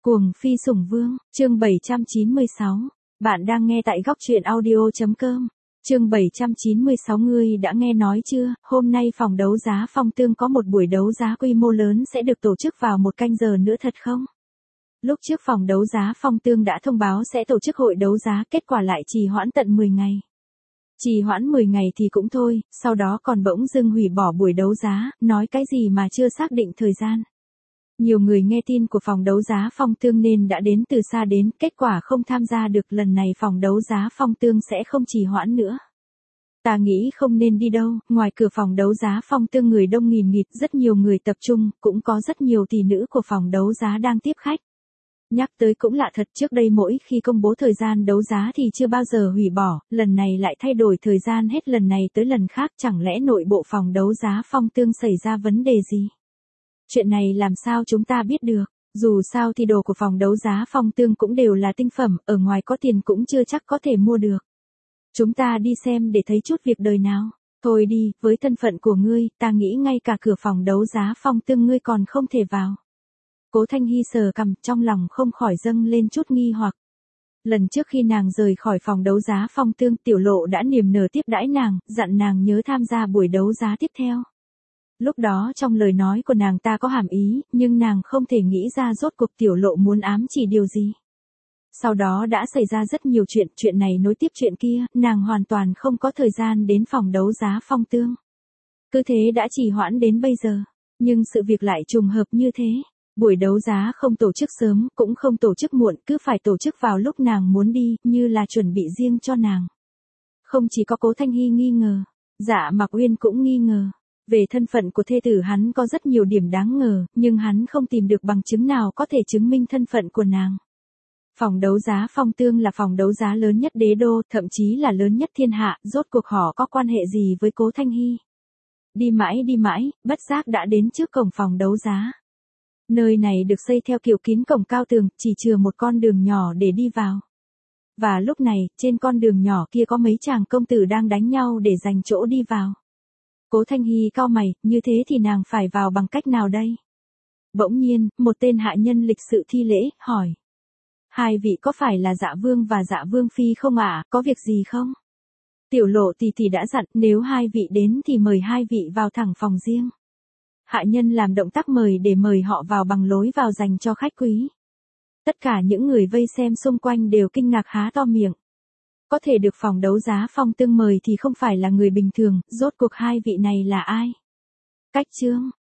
Cuồng phi sủng vương, chương 796. Bạn đang nghe tại góc truyện audio.com. Chương 796 ngươi đã nghe nói chưa, hôm nay phòng đấu giá Phong Tương có một buổi đấu giá quy mô lớn sẽ được tổ chức vào 1 canh giờ nữa thật không? Lúc trước phòng đấu giá Phong Tương đã thông báo sẽ tổ chức hội đấu giá, kết quả lại trì hoãn tận 10 ngày. Trì hoãn 10 ngày thì cũng thôi, sau đó còn bỗng dưng hủy bỏ buổi đấu giá, nói cái gì mà chưa xác định thời gian. Nhiều người nghe tin của phòng đấu giá Phong Tương nên đã đến từ xa đến, kết quả không tham gia được, lần này phòng đấu giá Phong Tương sẽ không trì hoãn nữa. Ta nghĩ không nên đi đâu, ngoài cửa phòng đấu giá Phong Tương người đông nghìn nghịt, rất nhiều người tập trung, cũng có rất nhiều tỷ nữ của phòng đấu giá đang tiếp khách. Nhắc tới cũng lạ thật, trước đây mỗi khi công bố thời gian đấu giá thì chưa bao giờ hủy bỏ, lần này lại thay đổi thời gian hết lần này tới lần khác, chẳng lẽ nội bộ phòng đấu giá Phong Tương xảy ra vấn đề gì? Chuyện này làm sao chúng ta biết được, dù sao thì đồ của phòng đấu giá Phong Tương cũng đều là tinh phẩm, ở ngoài có tiền cũng chưa chắc có thể mua được. Chúng ta đi xem để thấy chút việc đời nào. Thôi đi, với thân phận của ngươi, ta nghĩ ngay cả cửa phòng đấu giá Phong Tương ngươi còn không thể vào. Cố Thanh Hy sờ cằm, trong lòng không khỏi dâng lên chút nghi hoặc. Lần trước khi nàng rời khỏi phòng đấu giá Phong Tương, Tiểu Lộ đã niềm nở tiếp đãi nàng, dặn nàng nhớ tham gia buổi đấu giá tiếp theo. Lúc đó trong lời nói của nàng ta có hàm ý, nhưng nàng không thể nghĩ ra rốt cuộc Tiểu Lộ muốn ám chỉ điều gì. Sau đó đã xảy ra rất nhiều chuyện, chuyện này nối tiếp chuyện kia, nàng hoàn toàn không có thời gian đến phòng đấu giá Phong Tương. Cứ thế đã trì hoãn đến bây giờ, nhưng sự việc lại trùng hợp như thế. Buổi đấu giá không tổ chức sớm, cũng không tổ chức muộn, cứ phải tổ chức vào lúc nàng muốn đi, như là chuẩn bị riêng cho nàng. Không chỉ có Cố Thanh Hy nghi ngờ, Dạ Mạc Uyên cũng nghi ngờ. Về thân phận của thê tử hắn có rất nhiều điểm đáng ngờ, nhưng hắn không tìm được bằng chứng nào có thể chứng minh thân phận của nàng. Phòng đấu giá Phong Tương là phòng đấu giá lớn nhất đế đô, thậm chí là lớn nhất thiên hạ, rốt cuộc họ có quan hệ gì với Cố Thanh Hy? Đi mãi, bất giác đã đến trước cổng phòng đấu giá. Nơi này được xây theo kiểu kín cổng cao tường, chỉ chừa một con đường nhỏ để đi vào. Và lúc này, trên con đường nhỏ kia có mấy chàng công tử đang đánh nhau để giành chỗ đi vào. Cố Thanh Hy cau mày, như thế thì nàng phải vào bằng cách nào đây? Bỗng nhiên, một tên hạ nhân lịch sự thi lễ, hỏi. Hai vị có phải là Dạ Vương và Dạ Vương Phi không ạ, có việc gì không? Tiểu Lộ tỷ tỷ đã dặn, nếu hai vị đến thì mời hai vị vào thẳng phòng riêng. Hạ nhân làm động tác mời để mời họ vào bằng lối vào dành cho khách quý. Tất cả những người vây xem xung quanh đều kinh ngạc há to miệng. Có thể được phòng đấu giá Phong Tương mời thì không phải là người bình thường, rốt cuộc hai vị này là ai? Cách chương,